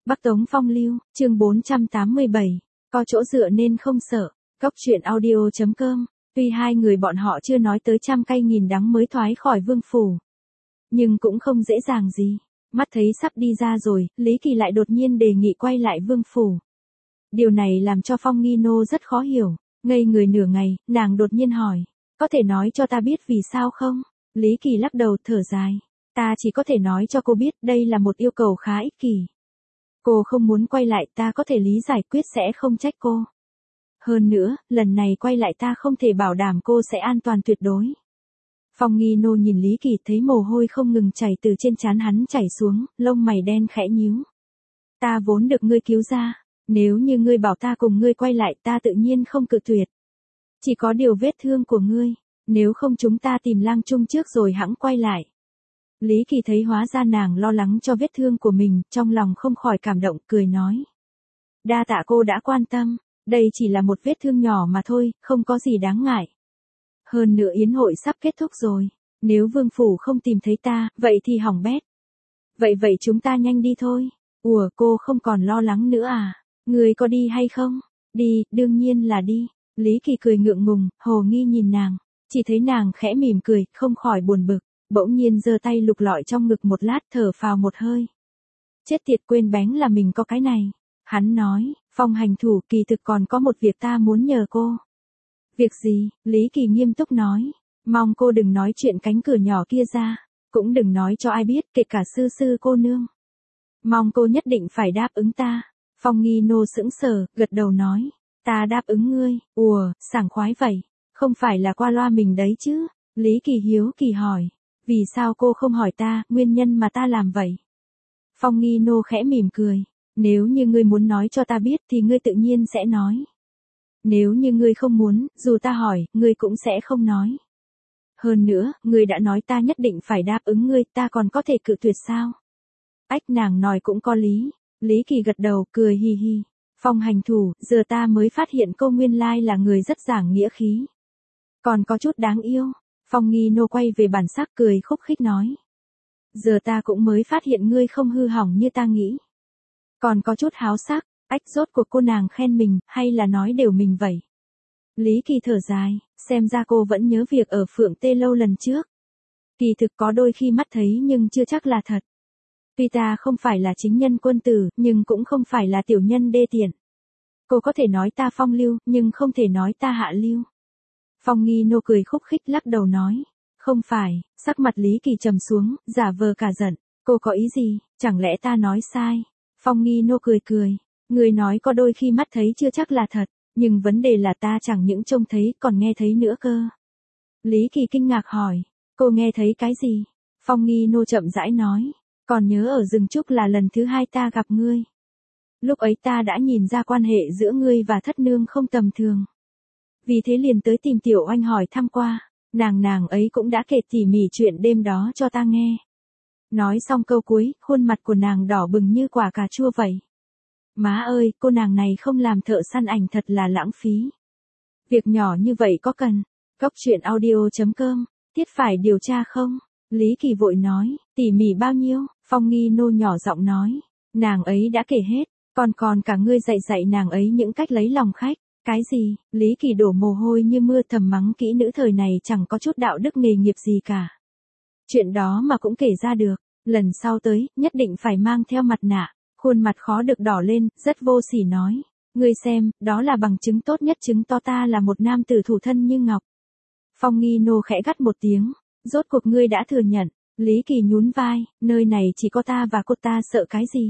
Bắc Tống Phong Lưu, chương 487, có chỗ dựa nên không sợ. Cốc truyện audio.com. Tuy hai người bọn họ chưa nói tới trăm cay nghìn đắng mới thoái khỏi vương phủ, nhưng cũng không dễ dàng gì. Mắt thấy sắp đi ra rồi, Lý Kỳ lại đột nhiên đề nghị quay lại vương phủ. Điều này làm cho Phong Nghi Nô rất khó hiểu. Ngây người nửa ngày, nàng đột nhiên hỏi, có thể nói cho ta biết vì sao không? Lý Kỳ lắc đầu thở dài, ta chỉ có thể nói cho cô biết đây là một yêu cầu khá ích kỷ. Cô không muốn quay lại ta có thể lý giải, quyết sẽ không trách cô. Hơn nữa, lần này quay lại ta không thể bảo đảm cô sẽ an toàn tuyệt đối. Phong Nghi Nô nhìn Lý Kỳ thấy mồ hôi không ngừng chảy từ trên trán hắn chảy xuống, lông mày đen khẽ nhíu. Ta vốn được ngươi cứu ra, nếu như ngươi bảo ta cùng ngươi quay lại ta tự nhiên không cự tuyệt. Chỉ có điều vết thương của ngươi, nếu không chúng ta tìm Lang Trung trước rồi hẵng quay lại. Lý Kỳ thấy hóa ra nàng lo lắng cho vết thương của mình, trong lòng không khỏi cảm động, cười nói. Đa tạ cô đã quan tâm, đây chỉ là một vết thương nhỏ mà thôi, không có gì đáng ngại. Hơn nữa yến hội sắp kết thúc rồi, nếu vương phủ không tìm thấy ta, vậy thì hỏng bét. Vậy chúng ta nhanh đi thôi. Ủa, cô không còn lo lắng nữa à? Người có đi hay không? Đi, đương nhiên là đi. Lý Kỳ cười ngượng ngùng, hồ nghi nhìn nàng. Chỉ thấy nàng khẽ mỉm cười, không khỏi buồn bực. Bỗng nhiên giơ tay lục lọi trong ngực một lát, thở phào một hơi. Chết tiệt, quên bén là mình có cái này. Hắn nói, Phong hành thủ, kỳ thực còn có một việc ta muốn nhờ cô. Việc gì? Lý Kỳ nghiêm túc nói. Mong cô đừng nói chuyện cánh cửa nhỏ kia ra. Cũng đừng nói cho ai biết, kể cả sư cô nương. Mong cô nhất định phải đáp ứng ta. Phong Nghi Nô sững sờ, gật đầu nói. Ta đáp ứng ngươi. Ùa, sảng khoái vậy. Không phải là qua loa mình đấy chứ. Lý Kỳ hiếu kỳ hỏi. Vì sao cô không hỏi ta, nguyên nhân mà ta làm vậy? Phong Nghi Nô khẽ mỉm cười. Nếu như ngươi muốn nói cho ta biết thì ngươi tự nhiên sẽ nói. Nếu như ngươi không muốn, dù ta hỏi, ngươi cũng sẽ không nói. Hơn nữa, ngươi đã nói ta nhất định phải đáp ứng ngươi, ta còn có thể cự tuyệt sao? Ách, nàng nói cũng có lý. Lý Kỳ gật đầu, cười hi hi. Phong hành thủ, giờ ta mới phát hiện cô nguyên lai là người rất giảng nghĩa khí. Còn có chút đáng yêu. Phong Nghi Nô quay về bản sắc cười khúc khích nói. Giờ ta cũng mới phát hiện ngươi không hư hỏng như ta nghĩ. Còn có chút háo sắc. Ách, rốt cuộc cô nàng khen mình, hay là nói đều mình vậy? Lý Kỳ thở dài, xem ra cô vẫn nhớ việc ở Phượng Tê Lâu lần trước. Kỳ thực có đôi khi mắt thấy nhưng chưa chắc là thật. Tuy ta không phải là chính nhân quân tử, nhưng cũng không phải là tiểu nhân đê tiện. Cô có thể nói ta phong lưu, nhưng không thể nói ta hạ lưu. Phong Nghi Nô cười khúc khích lắc đầu nói. Không phải, sắc mặt Lý Kỳ trầm xuống, giả vờ cả giận. Cô có ý gì, chẳng lẽ ta nói sai? Phong Nghi Nô cười. Người nói có đôi khi mắt thấy chưa chắc là thật, nhưng vấn đề là ta chẳng những trông thấy còn nghe thấy nữa cơ. Lý Kỳ kinh ngạc hỏi, cô nghe thấy cái gì? Phong Nghi Nô chậm rãi nói, còn nhớ ở rừng trúc là lần thứ hai ta gặp ngươi. Lúc ấy ta đã nhìn ra quan hệ giữa ngươi và thất nương không tầm thường. Vì thế liền tới tìm Tiểu Oanh hỏi thăm qua, nàng ấy cũng đã kể tỉ mỉ chuyện đêm đó cho ta nghe. Nói xong câu cuối, khuôn mặt của nàng đỏ bừng như quả cà chua vậy. Má ơi, cô nàng này không làm thợ săn ảnh thật là lãng phí. Việc nhỏ như vậy có cần. Cốc truyện audio.com. Tiết phải điều tra không? Lý Kỳ vội nói, tỉ mỉ bao nhiêu? Phong Nghi Nô nhỏ giọng nói. Nàng ấy đã kể hết, còn cả ngươi dạy nàng ấy những cách lấy lòng khách. Cái gì? Lý Kỳ đổ mồ hôi như mưa, thầm mắng kỹ nữ thời này chẳng có chút đạo đức nghề nghiệp gì cả. Chuyện đó mà cũng kể ra được, lần sau tới, nhất định phải mang theo mặt nạ. Khuôn mặt khó được đỏ lên, rất vô sỉ nói. Ngươi xem, đó là bằng chứng tốt nhất chứng to ta là một nam tử thủ thân như ngọc. Phong Nghi Nô khẽ gắt một tiếng. Rốt cuộc ngươi đã thừa nhận. Lý Kỳ nhún vai, nơi này chỉ có ta và cô, ta sợ cái gì?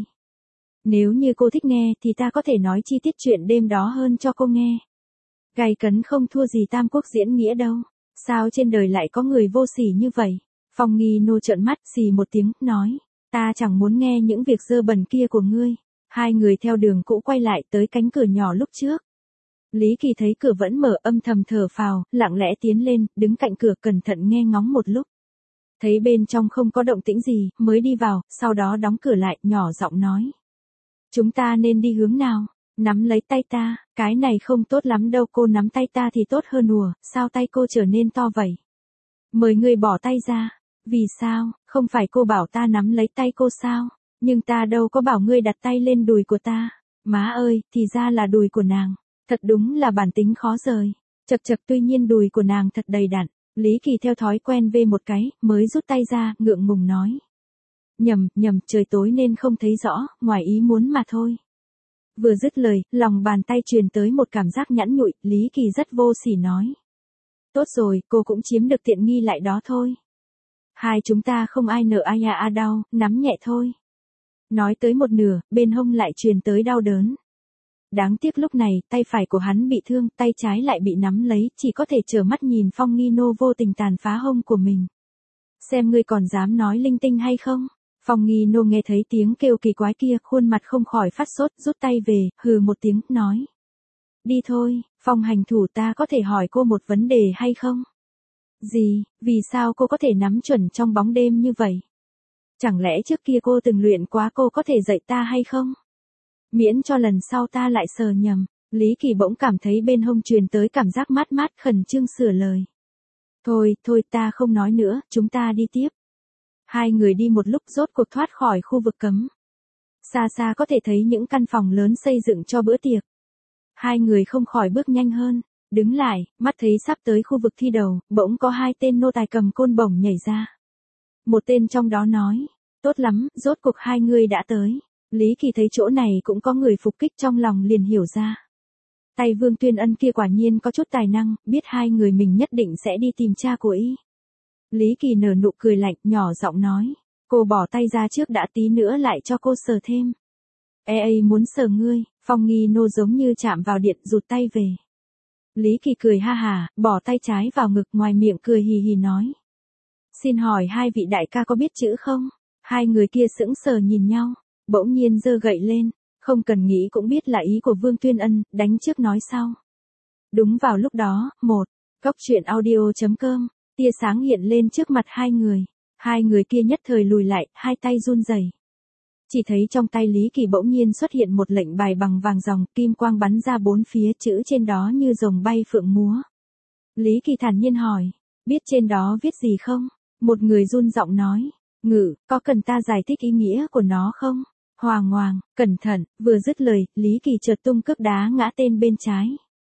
Nếu như cô thích nghe thì ta có thể nói chi tiết chuyện đêm đó hơn cho cô nghe. Gay cấn không thua gì Tam Quốc diễn nghĩa đâu. Sao trên đời lại có người vô sỉ như vậy? Phong Nghi Nô trợn mắt xì một tiếng, nói. Ta chẳng muốn nghe những việc dơ bẩn kia của ngươi. Hai người theo đường cũ quay lại tới cánh cửa nhỏ lúc trước. Lý Kỳ thấy cửa vẫn mở, âm thầm thở phào, lặng lẽ tiến lên, đứng cạnh cửa cẩn thận nghe ngóng một lúc. Thấy bên trong không có động tĩnh gì, mới đi vào, sau đó đóng cửa lại, nhỏ giọng nói. Chúng ta nên đi hướng nào? Nắm lấy tay ta, cái này không tốt lắm đâu, cô nắm tay ta thì tốt hơn. Ùa, sao tay cô trở nên to vậy? Mời ngươi bỏ tay ra. Vì sao, không phải cô bảo ta nắm lấy tay cô sao? Nhưng ta đâu có bảo ngươi đặt tay lên đùi của ta. Má ơi, thì ra là đùi của nàng. Thật đúng là bản tính khó rời. Chật chật, tuy nhiên đùi của nàng thật đầy đặn. Lý Kỳ theo thói quen vê một cái, mới rút tay ra, ngượng ngùng nói. Nhầm, trời tối nên không thấy rõ, ngoài ý muốn mà thôi. Vừa dứt lời, lòng bàn tay truyền tới một cảm giác nhẵn nhụi, Lý Kỳ rất vô sỉ nói. Tốt rồi, cô cũng chiếm được tiện nghi lại đó thôi. Hai chúng ta không ai nợ ai à đau, nắm nhẹ thôi. Nói tới một nửa, bên hông lại truyền tới đau đớn. Đáng tiếc lúc này, tay phải của hắn bị thương, tay trái lại bị nắm lấy, chỉ có thể trơ mắt nhìn Phong Nghi Nô vô tình tàn phá hông của mình. Xem ngươi còn dám nói linh tinh hay không? Phong Nghi Nô nghe thấy tiếng kêu kỳ quái kia, khuôn mặt không khỏi phát sốt, rút tay về, hừ một tiếng, nói. Đi thôi, Phong hành thủ, ta có thể hỏi cô một vấn đề hay không? Gì, vì sao cô có thể nắm chuẩn trong bóng đêm như vậy? Chẳng lẽ trước kia cô từng luyện quá, cô có thể dạy ta hay không? Miễn cho lần sau ta lại sờ nhầm. Lý Kỳ bỗng cảm thấy bên hông truyền tới cảm giác mát mát, khẩn trương sửa lời. Thôi, ta không nói nữa, chúng ta đi tiếp. Hai người đi một lúc rốt cuộc thoát khỏi khu vực cấm. Xa xa có thể thấy những căn phòng lớn xây dựng cho bữa tiệc. Hai người không khỏi bước nhanh hơn, đứng lại, mắt thấy sắp tới khu vực thi đầu, bỗng có hai tên nô tài cầm côn bổng nhảy ra. Một tên trong đó nói, tốt lắm, rốt cuộc hai người đã tới. Lý Kỳ thấy chỗ này cũng có người phục kích, trong lòng liền hiểu ra. Tay Vương Tuyên Ân kia quả nhiên có chút tài năng, biết hai người mình nhất định sẽ đi tìm cha của y. Lý Kỳ nở nụ cười lạnh, nhỏ giọng nói, cô bỏ tay ra trước đã, tí nữa lại cho cô sờ thêm. Muốn sờ ngươi. Phong Nghi Nô giống như chạm vào điện, rụt tay về. Lý Kỳ cười ha hà, bỏ tay trái vào ngực, ngoài miệng cười hì hì nói. Xin hỏi hai vị đại ca có biết chữ không? Hai người kia sững sờ nhìn nhau, bỗng nhiên giơ gậy lên, không cần nghĩ cũng biết là ý của Vương Tuyên Ân, đánh trước nói sau. Đúng vào lúc đó, góc truyện audio.com, tia sáng hiện lên trước mặt hai người. Hai người kia nhất thời lùi lại, hai tay run rẩy. Chỉ thấy trong tay Lý Kỳ bỗng nhiên xuất hiện một lệnh bài bằng vàng ròng, kim quang bắn ra bốn phía, chữ trên đó như rồng bay phượng múa. Lý Kỳ thản nhiên hỏi, biết trên đó viết gì không? Một người run giọng nói, Ngự, có cần ta giải thích ý nghĩa của nó không? Hoàng, cẩn thận, vừa dứt lời, Lý Kỳ chợt tung cước đá ngã tên bên trái.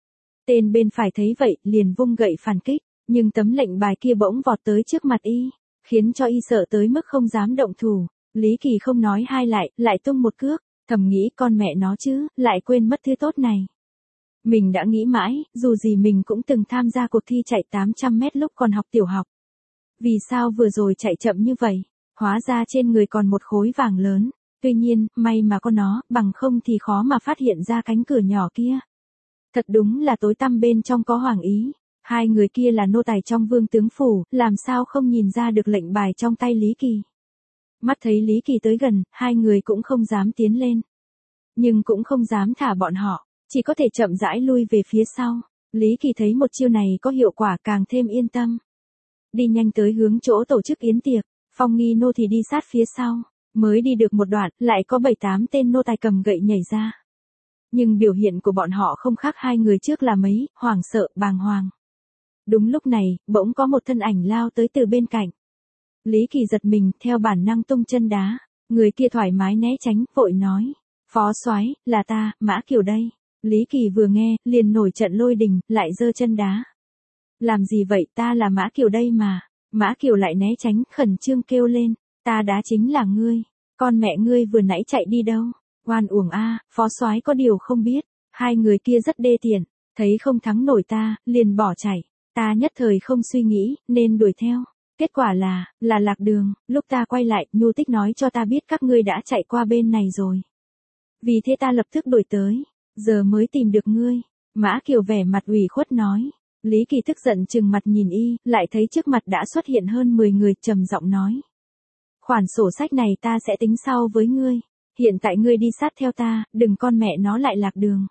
Tên bên phải thấy vậy, liền vung gậy phản kích, nhưng tấm lệnh bài kia bỗng vọt tới trước mặt y, khiến cho y sợ tới mức không dám động thủ. Lý Kỳ không nói hai lại tung một cước, thầm nghĩ con mẹ nó chứ, lại quên mất thứ tốt này. Mình đã nghĩ mãi, dù gì mình cũng từng tham gia cuộc thi chạy 800 mét lúc còn học tiểu học. Vì sao vừa rồi chạy chậm như vậy? Hóa ra trên người còn một khối vàng lớn. Tuy nhiên, may mà có nó, bằng không thì khó mà phát hiện ra cánh cửa nhỏ kia. Thật đúng là tối tăm bên trong có hoàng ý. Hai người kia là nô tài trong Vương tướng phủ, làm sao không nhìn ra được lệnh bài trong tay Lý Kỳ. Mắt thấy Lý Kỳ tới gần, hai người cũng không dám tiến lên. Nhưng cũng không dám thả bọn họ, chỉ có thể chậm rãi lui về phía sau. Lý Kỳ thấy một chiêu này có hiệu quả, càng thêm yên tâm. Đi nhanh tới hướng chỗ tổ chức yến tiệc, Phong Nghi Nô thì đi sát phía sau. Mới đi được một đoạn, lại có 7-8 tên nô tài cầm gậy nhảy ra. Nhưng biểu hiện của bọn họ không khác hai người trước là mấy, hoảng sợ, bàng hoàng. Đúng lúc này, bỗng có một thân ảnh lao tới từ bên cạnh. Lý Kỳ giật mình, theo bản năng tung chân đá. Người kia thoải mái né tránh, vội nói. Phó soái, là ta, Mã Kiều đây. Lý Kỳ vừa nghe, liền nổi trận lôi đình, lại giơ chân đá. Làm gì vậy, ta là Mã Kiều đây mà. Mã Kiều lại né tránh, khẩn trương kêu lên. Ta đá chính là ngươi. Con mẹ ngươi vừa nãy chạy đi đâu? Oan uổng a, phó soái có điều không biết. Hai người kia rất đê tiện, thấy không thắng nổi ta, liền bỏ chạy. Ta nhất thời không suy nghĩ, nên đuổi theo. Kết quả là lạc đường. Lúc ta quay lại, Nhu Tích nói cho ta biết các ngươi đã chạy qua bên này rồi. Vì thế ta lập tức đuổi tới, giờ mới tìm được ngươi. Mã Kiều vẻ mặt ủy khuất nói. Lý Kỳ tức giận trừng mặt nhìn y, lại thấy trước mặt đã xuất hiện hơn 10 người, trầm giọng nói. Khoản sổ sách này ta sẽ tính sau với ngươi. Hiện tại ngươi đi sát theo ta, đừng con mẹ nó lại lạc đường.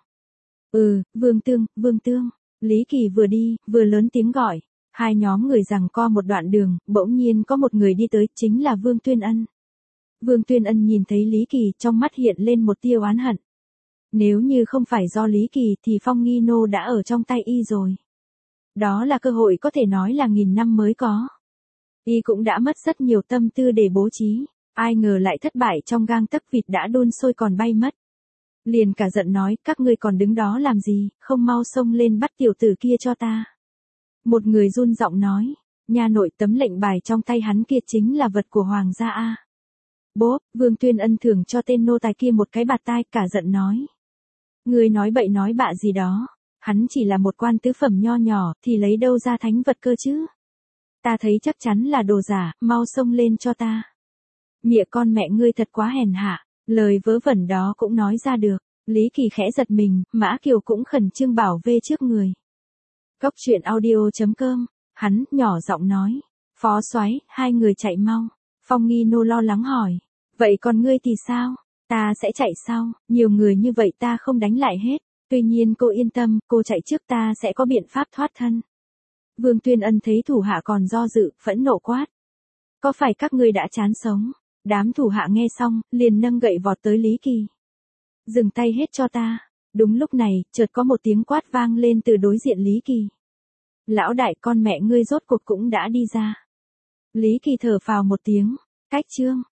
Vương Tương. Lý Kỳ vừa đi, vừa lớn tiếng gọi. Hai nhóm người giằng co một đoạn đường, bỗng nhiên có một người đi tới, chính là Vương Tuyên Ân. Vương Tuyên Ân nhìn thấy Lý Kỳ, trong mắt hiện lên một tia oán hận. Nếu như không phải do Lý Kỳ thì Phong Nghi Nô đã ở trong tay y rồi. Đó là cơ hội có thể nói là nghìn năm mới có. Y cũng đã mất rất nhiều tâm tư để bố trí. Ai ngờ lại thất bại trong gang tấc, vịt đã đun sôi còn bay mất. Liền cả giận nói, các ngươi còn đứng đó làm gì, không mau xông lên bắt tiểu tử kia cho ta. Một người run giọng nói, nha nội, tấm lệnh bài trong tay hắn kia chính là vật của hoàng gia a. Bốp, Vương Tuyên Ân thưởng cho tên nô tài kia một cái bạt tai, cả giận nói. Ngươi nói bậy nói bạ gì đó, hắn chỉ là một quan tứ phẩm nho nhỏ, thì lấy đâu ra thánh vật cơ chứ. Ta thấy chắc chắn là đồ giả, mau xông lên cho ta. Mẹ con mẹ ngươi thật quá hèn hạ, lời vớ vẩn đó cũng nói ra được. Lý Kỳ khẽ giật mình, Mã Kiều cũng khẩn trương bảo vệ trước người. Cốc truyện audio.com, hắn nhỏ giọng nói. Phó soái, hai người chạy mau. Phong Nghi Nô lo lắng hỏi. Vậy còn ngươi thì sao? Ta sẽ chạy sau, nhiều người như vậy ta không đánh lại hết. Tuy nhiên cô yên tâm, cô chạy trước ta sẽ có biện pháp thoát thân. Vương Tuyên Ân thấy thủ hạ còn do dự, phẫn nộ quát. Có phải các ngươi đã chán sống? Đám thủ hạ nghe xong, liền nâng gậy vọt tới Lý Kỳ. Dừng tay hết cho ta. Đúng lúc này, chợt có một tiếng quát vang lên từ đối diện Lý Kỳ. Lão đại, con mẹ ngươi rốt cuộc cũng đã đi ra. Lý Kỳ thở phào một tiếng. Cách chương.